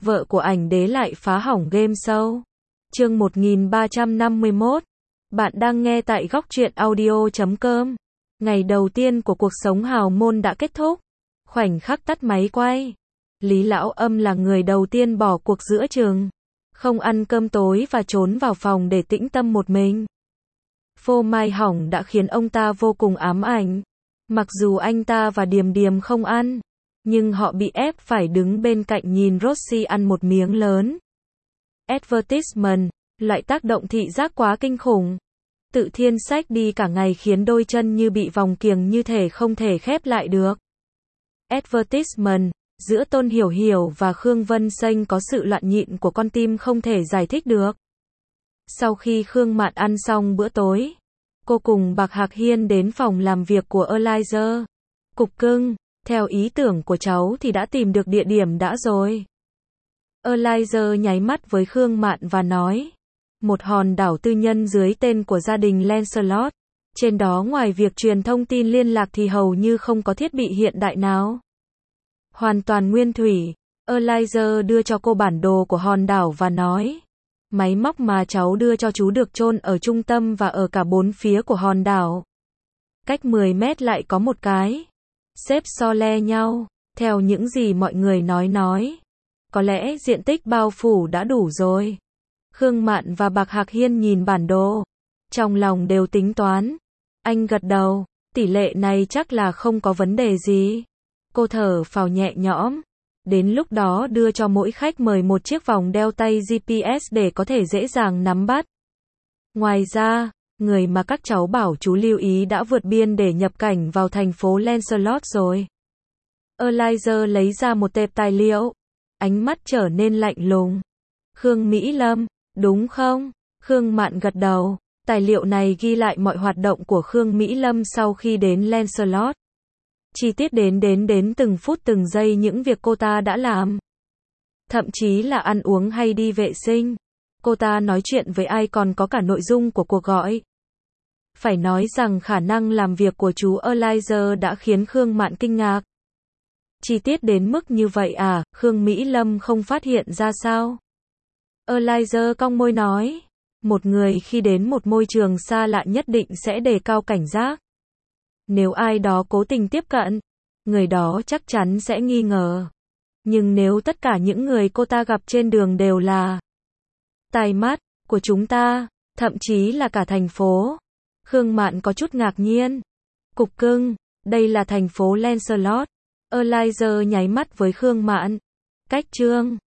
vợ của ảnh đế lại phá hỏng game show. Chương 1351. Bạn đang nghe tại góc truyện audio.com. Ngày đầu tiên của cuộc sống hào môn đã kết thúc. Khoảnh khắc tắt máy quay, Lý Lão Âm là người đầu tiên bỏ cuộc giữa chừng. Không ăn cơm tối và trốn vào phòng để tĩnh tâm một mình. Phô mai hỏng đã khiến ông ta vô cùng ám ảnh. Mặc dù anh ta và Điềm Điềm không ăn, nhưng họ bị ép phải đứng bên cạnh nhìn Rosie ăn một miếng lớn. Advertisement, loại tác động thị giác quá kinh khủng. Tự Thiên xách đi cả ngày khiến đôi chân như bị vòng kiềng như thể không thể khép lại được. Advertisement, giữa Tôn Hiểu Hiểu và Khương Vân Xanh có sự loạn nhịp của con tim không thể giải thích được. Sau khi Khương Mạn ăn xong bữa tối, cô cùng Bạc Hạc Hiên đến phòng làm việc của Eliza. Cục cưng, theo ý tưởng của cháu thì đã tìm được địa điểm đã rồi. Eliza nháy mắt với Khương Mạn và nói, một hòn đảo tư nhân dưới tên của gia đình Lancelot. Trên đó ngoài việc truyền thông tin liên lạc thì hầu như không có thiết bị hiện đại nào. Hoàn toàn nguyên thủy. Eliza đưa cho cô bản đồ của hòn đảo và nói, máy móc mà cháu đưa cho chú được chôn ở trung tâm và ở cả bốn phía của hòn đảo. Cách 10 mét lại có một cái. Xếp so le nhau. Theo những gì mọi người nói. Có lẽ diện tích bao phủ đã đủ rồi. Khương Mạn và Bạc Hạc Hiên nhìn bản đồ. Trong lòng đều tính toán. Anh gật đầu. Tỷ lệ này chắc là không có vấn đề gì. Cô thở phào nhẹ nhõm. Đến lúc đó đưa cho mỗi khách mời một chiếc vòng đeo tay GPS để có thể dễ dàng nắm bắt. Ngoài ra, người mà các cháu bảo chú lưu ý đã vượt biên để nhập cảnh vào thành phố Lancelot rồi. Eliza lấy ra một tệp tài liệu. Ánh mắt trở nên lạnh lùng. Khương Mỹ Lâm, đúng không? Khương Mạn gật đầu. Tài liệu này ghi lại mọi hoạt động của Khương Mỹ Lâm sau khi đến Lancelot. Chi tiết đến từng phút từng giây những việc cô ta đã làm. Thậm chí là ăn uống hay đi vệ sinh. Cô ta nói chuyện với ai còn có cả nội dung của cuộc gọi. Phải nói rằng khả năng làm việc của chú Eliza đã khiến Khương Mạn kinh ngạc. Chi tiết đến mức như vậy à, Khương Mỹ Lâm không phát hiện ra sao? Eliza cong môi nói, một người khi đến một môi trường xa lạ nhất định sẽ đề cao cảnh giác. Nếu ai đó cố tình tiếp cận, người đó chắc chắn sẽ nghi ngờ. Nhưng nếu tất cả những người cô ta gặp trên đường đều là tai mắt của chúng ta, thậm chí là cả thành phố. Khương Mạn có chút ngạc nhiên. Cục cưng, đây là thành phố Lancelot. Eliza nháy mắt với Khương Mạn. Cách Trương